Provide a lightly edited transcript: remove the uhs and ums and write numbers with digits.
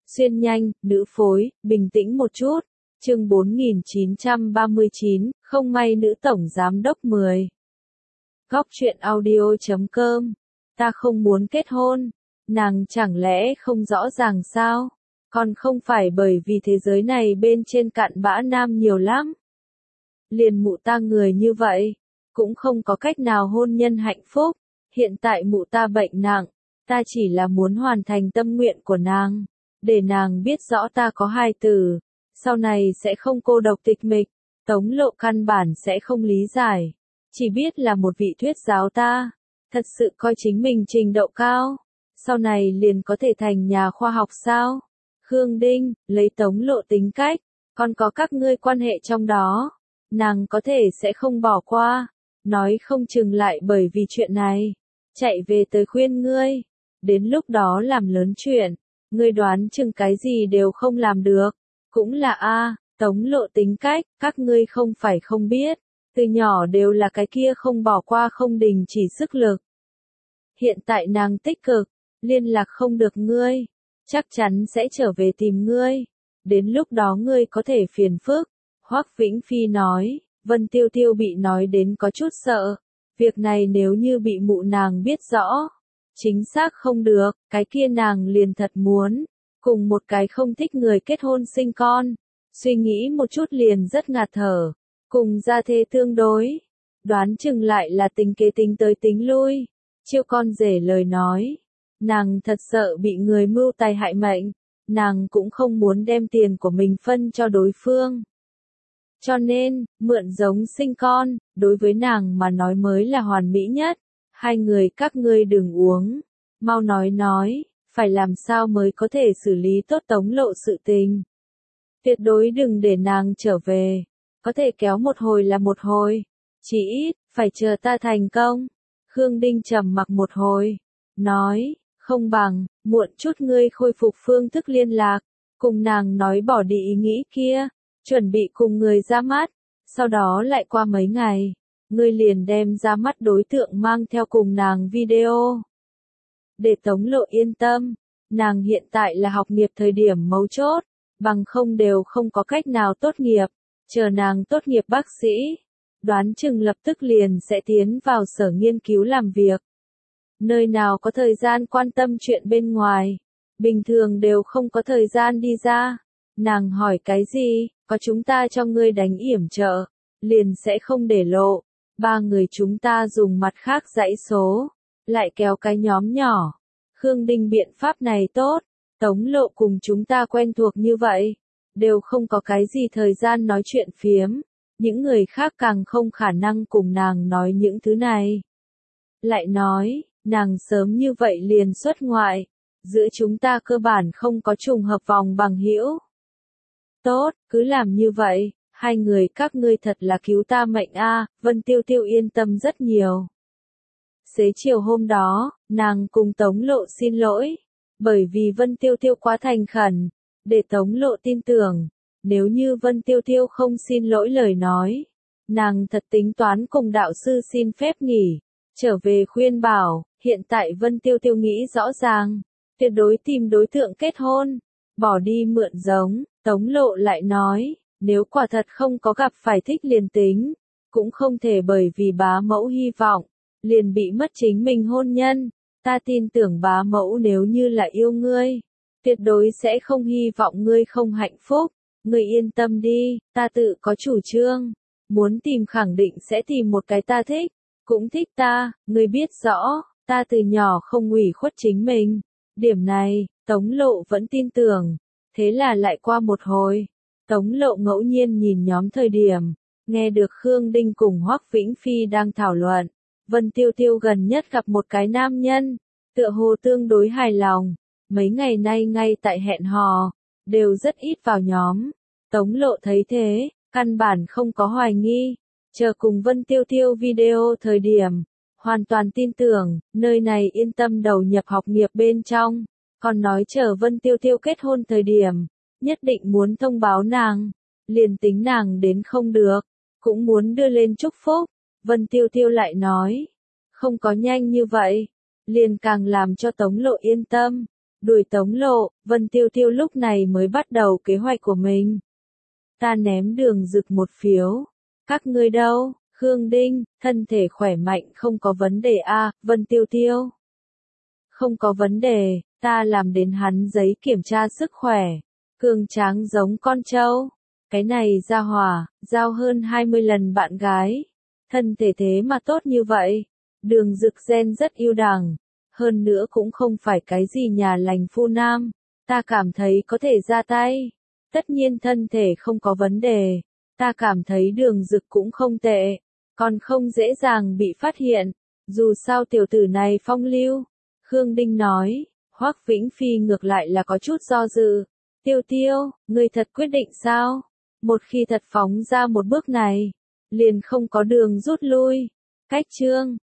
Xuyên nhanh, nữ phối, bình tĩnh một chút. Chương 4939, không may nữ tổng giám đốc 10. Góc truyện audio.com. Ta không muốn kết hôn. Nàng chẳng lẽ không rõ ràng sao? Còn không phải bởi vì thế giới này bên trên cặn bã nam nhiều lắm. Liền mụ ta người như vậy, cũng không có cách nào hôn nhân hạnh phúc. Hiện tại mụ ta bệnh nặng, ta chỉ là muốn hoàn thành tâm nguyện của nàng, để nàng biết rõ ta có hai tử, sau này sẽ không cô độc tịch mịch. Tống Lộ căn bản sẽ không lý giải, chỉ biết là một vị thuyết giáo ta, thật sự coi chính mình trình độ cao, sau này liền có thể thành nhà khoa học sao? Khương Đinh, lấy Tống Lộ tính cách, còn có các ngươi quan hệ trong đó, nàng có thể sẽ không bỏ qua, nói không chừng lại bởi vì chuyện này, chạy về tới khuyên ngươi, đến lúc đó làm lớn chuyện, ngươi đoán chừng cái gì đều không làm được, cũng là Tống Lộ tính cách, các ngươi không phải không biết, từ nhỏ đều là cái kia không bỏ qua không đình chỉ sức lực. Hiện tại nàng tích cực, liên lạc không được ngươi, chắc chắn sẽ trở về tìm ngươi, đến lúc đó ngươi có thể phiền phức. Hoắc Vĩnh Phi nói, Vân Tiêu Tiêu bị nói đến có chút sợ, việc này nếu như bị mụ nàng biết rõ, chính xác không được, cái kia nàng liền thật muốn, cùng một cái không thích người kết hôn sinh con, suy nghĩ một chút liền rất ngạt thở, cùng gia thê tương đối, đoán chừng lại là tính kế tính tới tính lui, chiêu con rể lời nói, nàng thật sợ bị người mưu tài hại mệnh, nàng cũng không muốn đem tiền của mình phân cho đối phương. Cho nên, mượn giống sinh con, đối với nàng mà nói mới là hoàn mỹ nhất. Hai người các ngươi đừng uống, mau nói, phải làm sao mới có thể xử lý tốt Tống Lộ sự tình. Tuyệt đối đừng để nàng trở về, có thể kéo một hồi là một hồi, chỉ ít, phải chờ ta thành công. Khương Đinh trầm mặc một hồi, nói, không bằng, muộn chút ngươi khôi phục phương thức liên lạc, cùng nàng nói bỏ đi ý nghĩ kia. Chuẩn bị cùng người ra mắt, sau đó lại qua mấy ngày, ngươi liền đem ra mắt đối tượng mang theo cùng nàng video. Để Tống Lộ yên tâm, nàng hiện tại là học nghiệp thời điểm mấu chốt, bằng không đều không có cách nào tốt nghiệp, chờ nàng tốt nghiệp bác sĩ, đoán chừng lập tức liền sẽ tiến vào sở nghiên cứu làm việc. Nơi nào có thời gian quan tâm chuyện bên ngoài, bình thường đều không có thời gian đi ra. Nàng hỏi cái gì, có chúng ta cho ngươi đánh yểm trợ, liền sẽ không để lộ, ba người chúng ta dùng mặt khác dãy số, lại kéo cái nhóm nhỏ. Khương Đinh biện pháp này tốt, Tống Lộ cùng chúng ta quen thuộc như vậy, đều không có cái gì thời gian nói chuyện phiếm, những người khác càng không khả năng cùng nàng nói những thứ này. Lại nói, nàng sớm như vậy liền xuất ngoại, giữa chúng ta cơ bản không có trùng hợp vòng bằng hữu. Tốt, cứ làm như vậy, hai người các ngươi thật là cứu ta mệnh Vân Tiêu Tiêu yên tâm rất nhiều. Xế chiều hôm đó, nàng cùng Tống Lộ xin lỗi, bởi vì Vân Tiêu Tiêu quá thành khẩn, để Tống Lộ tin tưởng, nếu như Vân Tiêu Tiêu không xin lỗi lời nói, nàng thật tính toán cùng đạo sư xin phép nghỉ, trở về khuyên bảo, hiện tại Vân Tiêu Tiêu nghĩ rõ ràng, tuyệt đối tìm đối tượng kết hôn, bỏ đi mượn giống. Tống Lộ lại nói, nếu quả thật không có gặp phải thích liền tính, cũng không thể bởi vì bá mẫu hy vọng, liền bị mất chính mình hôn nhân, ta tin tưởng bá mẫu nếu như là yêu ngươi, tuyệt đối sẽ không hy vọng ngươi không hạnh phúc, ngươi yên tâm đi, ta tự có chủ trương, muốn tìm khẳng định sẽ tìm một cái ta thích, cũng thích ta, ngươi biết rõ, ta từ nhỏ không ủy khuất chính mình, điểm này, Tống Lộ vẫn tin tưởng. Thế là lại qua một hồi, Tống Lộ ngẫu nhiên nhìn nhóm thời điểm, nghe được Khương Đinh cùng Hoắc Vĩnh Phi đang thảo luận, Vân Tiêu Tiêu gần nhất gặp một cái nam nhân, tựa hồ tương đối hài lòng, mấy ngày nay ngay tại hẹn hò, đều rất ít vào nhóm. Tống Lộ thấy thế, căn bản không có hoài nghi, chờ cùng Vân Tiêu Tiêu video thời điểm, hoàn toàn tin tưởng, nơi này yên tâm đầu nhập học nghiệp bên trong. Còn nói chờ Vân Tiêu Tiêu kết hôn thời điểm, nhất định muốn thông báo nàng, liền tính nàng đến không được, cũng muốn đưa lên chúc phúc. Vân Tiêu Tiêu lại nói, không có nhanh như vậy, liền càng làm cho Tống Lộ yên tâm, Đuổi Tống Lộ, Vân Tiêu Tiêu lúc này mới bắt đầu kế hoạch của mình. Ta ném Đường Dực một phiếu. Các ngươi đâu? Khương Đinh, thân thể khỏe mạnh không có vấn đề a, Vân Tiêu Tiêu. Không có vấn đề, ta làm đến hắn giấy kiểm tra sức khỏe. Cường tráng giống con trâu. Cái này ra hỏa, giao hơn 20 lần bạn gái. Thân thể thế mà tốt như vậy. Đường Dực gen rất yêu đẳng. Hơn nữa cũng không phải cái gì nhà lành phu nam. Ta cảm thấy có thể ra tay. Tất nhiên thân thể không có vấn đề. Ta cảm thấy Đường Dực cũng không tệ. Còn không dễ dàng bị phát hiện. Dù sao tiểu tử này phong lưu. Khương Đinh nói. Hoắc Vĩnh Phi ngược lại là có chút do dự. Tiêu Tiêu, ngươi thật quyết định sao? Một khi thật phóng ra một bước này, liền không có đường rút lui. Cách chương